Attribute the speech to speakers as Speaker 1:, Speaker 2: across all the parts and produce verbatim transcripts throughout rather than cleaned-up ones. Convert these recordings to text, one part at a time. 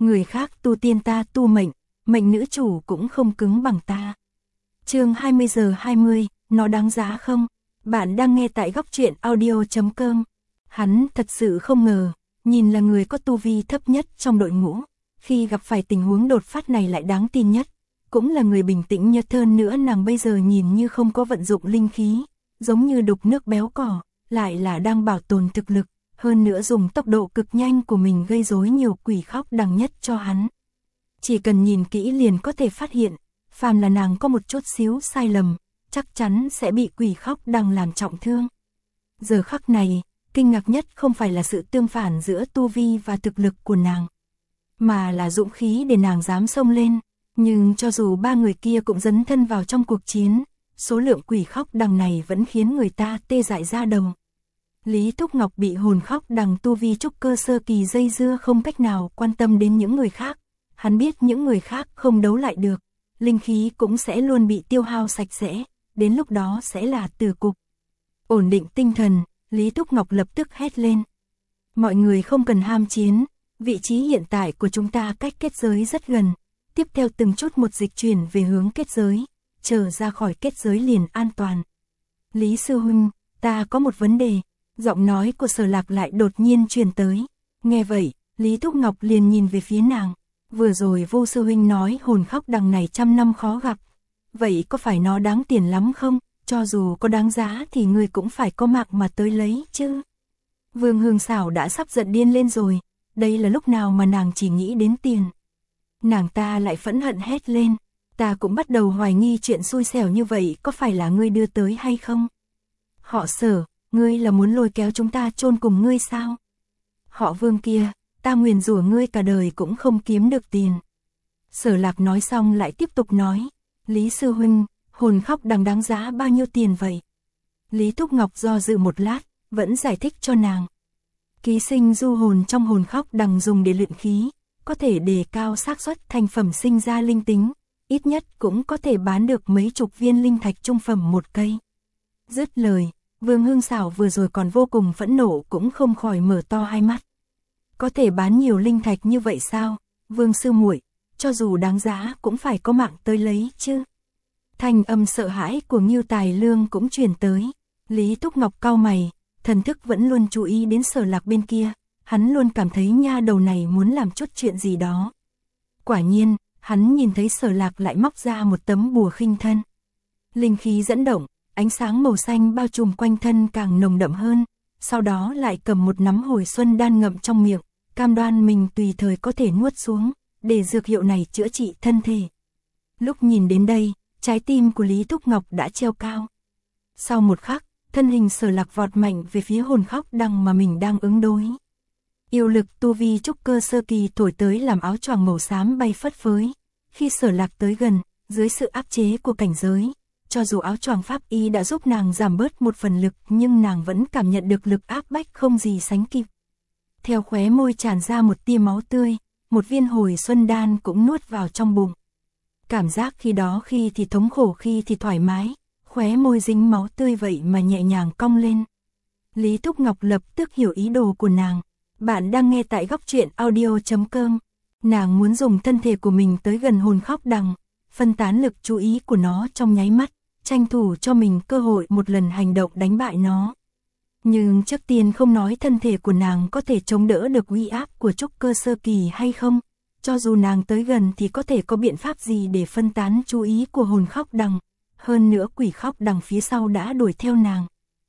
Speaker 1: người khác tu tiên ta tu mệnh, mệnh nữ chủ cũng không cứng bằng ta. Chương hai mươi giờ hai mươi, nó đáng giá không? Bạn đang nghe tại góc truyện audio chấm com. Hắn thật sự không ngờ, nhìn là người có tu vi thấp nhất trong đội ngũ, khi gặp phải tình huống đột phát này lại đáng tin nhất, cũng là người bình tĩnh nhất hơn nữa. Nàng bây giờ nhìn như không có vận dụng linh khí, giống như đục nước béo cỏ, lại là đang bảo tồn thực lực, hơn nữa dùng tốc độ cực nhanh của mình gây rối nhiều quỷ khóc đằng nhất cho hắn. Chỉ cần nhìn kỹ liền có thể phát hiện, phàm là nàng có một chút xíu sai lầm, chắc chắn sẽ bị quỷ khóc đằng làm trọng thương. Giờ khắc này, kinh ngạc nhất không phải là sự tương phản giữa tu vi và thực lực của nàng, mà là dũng khí để nàng dám xông lên. Nhưng cho dù ba người kia cũng dấn thân vào trong cuộc chiến, số lượng quỷ khóc đằng này vẫn khiến người ta tê dại da đầu. Lý Thúc Ngọc bị hồn khóc đằng tu vi trúc cơ sơ kỳ dây dưa không cách nào quan tâm đến những người khác. Hắn biết những người khác không đấu lại được, linh khí cũng sẽ luôn bị tiêu hao sạch sẽ, đến lúc đó sẽ là tử cục. Ổn định tinh thần, Lý Thúc Ngọc lập tức hét lên. Mọi người không cần ham chiến, vị trí hiện tại của chúng ta cách kết giới rất gần, tiếp theo từng chút một dịch chuyển về hướng kết giới, chờ ra khỏi kết giới liền an toàn. Lý Sư Huynh, ta có một vấn đề, giọng nói của Sở Lạc lại đột nhiên truyền tới. Nghe vậy, Lý Thúc Ngọc liền nhìn về phía nàng. Vừa rồi Vô Sư Huynh nói hồn khóc đằng này trăm năm khó gặp, vậy có phải nó đáng tiền lắm không? Cho dù có đáng giá thì người cũng phải có mạng mà tới lấy chứ. Vương Hương Xảo đã sắp giận điên lên rồi, đây là lúc nào mà nàng chỉ nghĩ đến tiền. Nàng ta lại phẫn hận hét lên, ta cũng bắt đầu hoài nghi chuyện xui xẻo như vậy có phải là ngươi đưa tới hay không? Họ Sở, ngươi là muốn lôi kéo chúng ta chôn cùng ngươi sao? Họ Vương kia, ta nguyền rủa ngươi cả đời cũng không kiếm được tiền. Sở Lạc nói xong lại tiếp tục nói, Lý Sư Huynh, hồn khóc đằng đáng giá bao nhiêu tiền vậy? Lý Thúc Ngọc do dự một lát, vẫn giải thích cho nàng. Ký sinh du hồn trong hồn khóc đằng dùng để luyện khí, có thể đề cao xác suất thành phẩm sinh ra linh tính, ít nhất cũng có thể bán được mấy chục viên linh thạch trung phẩm một cây. Dứt lời, Vương Hương Xảo vừa rồi còn vô cùng phẫn nộ cũng không khỏi mở to hai mắt. Có thể bán nhiều linh thạch như vậy sao? Vương sư muội, cho dù đáng giá cũng phải có mạng tới lấy chứ. Thanh âm sợ hãi của Ngưu Tài Lương cũng truyền tới. Lý Thúc Ngọc cau mày, thần thức vẫn luôn chú ý đến Sở Lạc bên kia, hắn luôn cảm thấy nha đầu này muốn làm chút chuyện gì đó. Quả nhiên, hắn nhìn thấy Sở Lạc lại móc ra một tấm bùa khinh thân. Linh khí dẫn động, ánh sáng màu xanh bao trùm quanh thân càng nồng đậm hơn, sau đó lại cầm một nắm hồi xuân đan ngậm trong miệng, cam đoan mình tùy thời có thể nuốt xuống, để dược hiệu này chữa trị thân thể. Lúc nhìn đến đây, trái tim của Lý Thúc Ngọc đã treo cao. Sau một khắc, thân hình Sở Lạc vọt mạnh về phía hồn khóc đằng mà mình đang ứng đối. Yêu lực tu vi trúc cơ sơ kỳ thổi tới làm áo choàng màu xám bay phất phới. Khi Sở Lạc tới gần, dưới sự áp chế của cảnh giới, cho dù áo choàng pháp y đã giúp nàng giảm bớt một phần lực, nhưng nàng vẫn cảm nhận được lực áp bách không gì sánh kịp. Theo khóe môi tràn ra một tia máu tươi, một viên hồi xuân đan cũng nuốt vào trong bụng. Cảm giác khi đó khi thì thống khổ khi thì thoải mái, khóe môi dính máu tươi vậy mà nhẹ nhàng cong lên. Lý Thúc Ngọc lập tức hiểu ý đồ của nàng. Bạn đang nghe tại góc truyện audio chấm com. Nàng muốn dùng thân thể của mình tới gần hồn khóc đằng, phân tán lực chú ý của nó trong nháy mắt, tranh thủ cho mình cơ hội một lần hành động đánh bại nó. Nhưng trước tiên không nói thân thể của nàng có thể chống đỡ được uy áp của trúc cơ sơ kỳ hay không, cho dù nàng tới gần thì có thể có biện pháp gì để phân tán chú ý của hồn khóc đằng, hơn nữa quỷ khóc đằng phía sau đã đuổi theo nàng.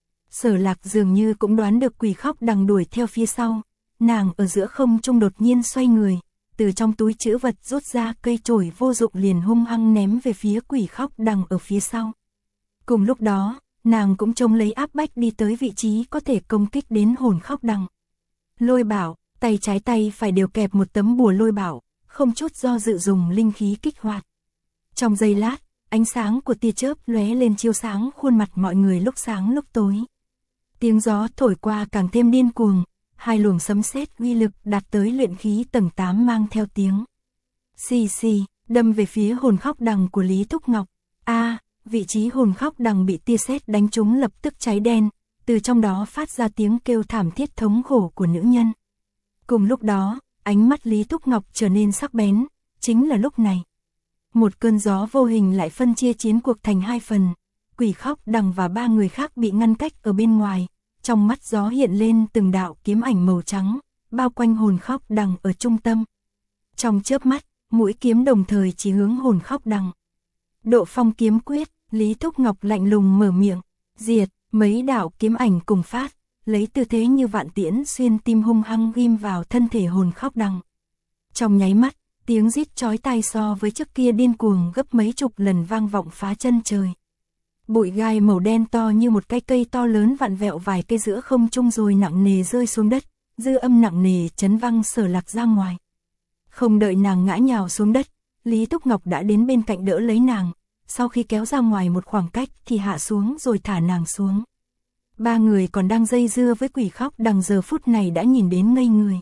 Speaker 1: Sở Lạc dường như cũng đoán được quỷ khóc đằng đuổi theo phía sau, nàng ở giữa không trung đột nhiên xoay người, từ trong túi trữ vật rút ra cây chổi vô dụng liền hung hăng ném về phía quỷ khóc đằng ở phía sau. Cùng lúc đó, nàng cũng trông lấy áp bách đi tới vị trí có thể công kích đến hồn khóc đằng. Lôi bảo, tay trái tay phải đều kẹp một tấm bùa lôi bảo, không chút do dự dùng linh khí kích hoạt. Trong giây lát, ánh sáng của tia chớp lóe lên chiếu sáng khuôn mặt mọi người lúc sáng lúc tối. Tiếng gió thổi qua càng thêm điên cuồng, hai luồng sấm sét uy lực đạt tới luyện khí tầng tám mang theo tiếng xì xì, đâm về phía hồn khóc đằng của Lý Thúc Ngọc. A, vị trí hồn khóc đằng bị tia sét đánh trúng lập tức cháy đen, từ trong đó phát ra tiếng kêu thảm thiết thống khổ của nữ nhân. Cùng lúc đó, ánh mắt Lý Thúc Ngọc trở nên sắc bén, chính là lúc này. Một cơn gió vô hình lại phân chia chiến cuộc thành hai phần, Quỷ Khóc Đằng và ba người khác bị ngăn cách ở bên ngoài, trong mắt gió hiện lên từng đạo kiếm ảnh màu trắng, bao quanh Hồn Khóc Đằng ở trung tâm. Trong chớp mắt, mũi kiếm đồng thời chỉ hướng Hồn Khóc Đằng. Độ Phong kiếm quyết, Lý Thúc Ngọc lạnh lùng mở miệng, diệt, mấy đạo kiếm ảnh cùng phát, lấy tư thế như vạn tiễn xuyên tim hung hăng ghim vào thân thể Hồn Khóc Đằng. Trong nháy mắt, tiếng rít chói tai so với trước kia điên cuồng gấp mấy chục lần vang vọng phá chân trời. Bụi gai màu đen to như một cái cây to lớn vặn vẹo vài cây giữa không trung rồi nặng nề rơi xuống đất, dư âm nặng nề chấn văng Sở Lạc ra ngoài. Không đợi nàng ngã nhào xuống đất, Lý Thúc Ngọc đã đến bên cạnh đỡ lấy nàng, sau khi kéo ra ngoài một khoảng cách thì hạ xuống rồi thả nàng xuống. Ba người còn đang dây dưa với Quỷ Khóc Đằng giờ phút này đã nhìn đến ngây người.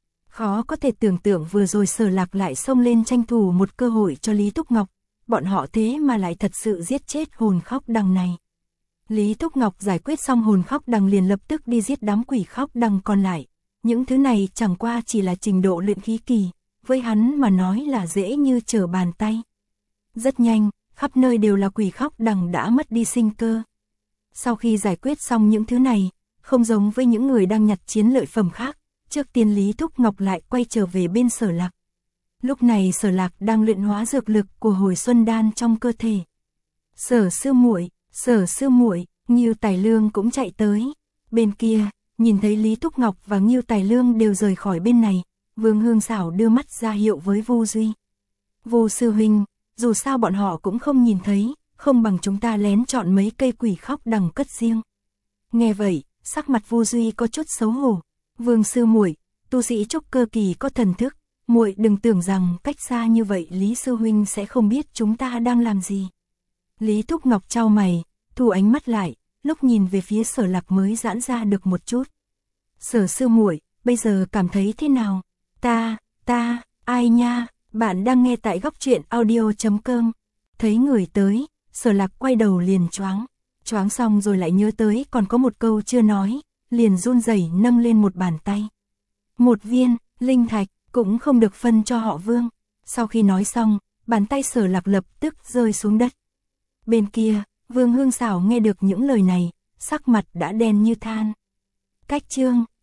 Speaker 1: Khó có thể tưởng tượng vừa rồi Sở Lạc lại xông lên tranh thủ một cơ hội cho Lý Thúc Ngọc, bọn họ thế mà lại thật sự giết chết Hồn Khóc Đằng này. Lý Thúc Ngọc giải quyết xong Hồn Khóc Đằng liền lập tức đi giết đám Quỷ Khóc Đằng còn lại. Những thứ này chẳng qua chỉ là trình độ luyện khí kỳ, với hắn mà nói là dễ như trở bàn tay. Rất nhanh, khắp nơi đều là Quỷ Khóc Đằng đã mất đi sinh cơ. Sau khi giải quyết xong những thứ này, không giống với những người đang nhặt chiến lợi phẩm khác, trước tiên Lý Thúc Ngọc lại quay trở về bên Sở Lạc. Lúc này Sở Lạc đang luyện hóa dược lực của Hồi Xuân Đan trong cơ thể. Sở sư muội, Sở sư muội, Ngưu Tài Lương cũng chạy tới. Bên kia, nhìn thấy Lý Thúc Ngọc và Ngưu Tài Lương đều rời khỏi bên này, Vương Hương Sảo đưa mắt ra hiệu với Vu Duy. Vu sư huynh, dù sao bọn họ cũng không nhìn thấy, không bằng chúng ta lén chọn mấy cây Quỷ Khóc Đằng cất riêng. Nghe vậy, sắc mặt Vu Duy có chút xấu hổ. Vương sư muội, tu sĩ trúc cơ kỳ có thần thức, muội đừng tưởng rằng cách xa như vậy Lý sư huynh sẽ không biết chúng ta đang làm gì. Lý Thúc Ngọc chau mày, thu ánh mắt lại, lúc nhìn về phía Sở Lạc mới giãn ra được một chút. Sở sư muội, bây giờ cảm thấy thế nào? Ta, ta, ai nha, bạn đang nghe tại góc truyện audio chấm com. Thấy người tới, Sở Lạc quay đầu liền choáng. Choáng xong rồi lại nhớ tới còn có một câu chưa nói, liền run rẩy nâng lên một bàn tay. Một viên, linh thạch, cũng không được phân cho họ Vương. Sau khi nói xong, bàn tay Sở Lạc lập tức rơi xuống đất. Bên kia, Vương Hương Sảo nghe được những lời này, sắc mặt đã đen như than. Cách chương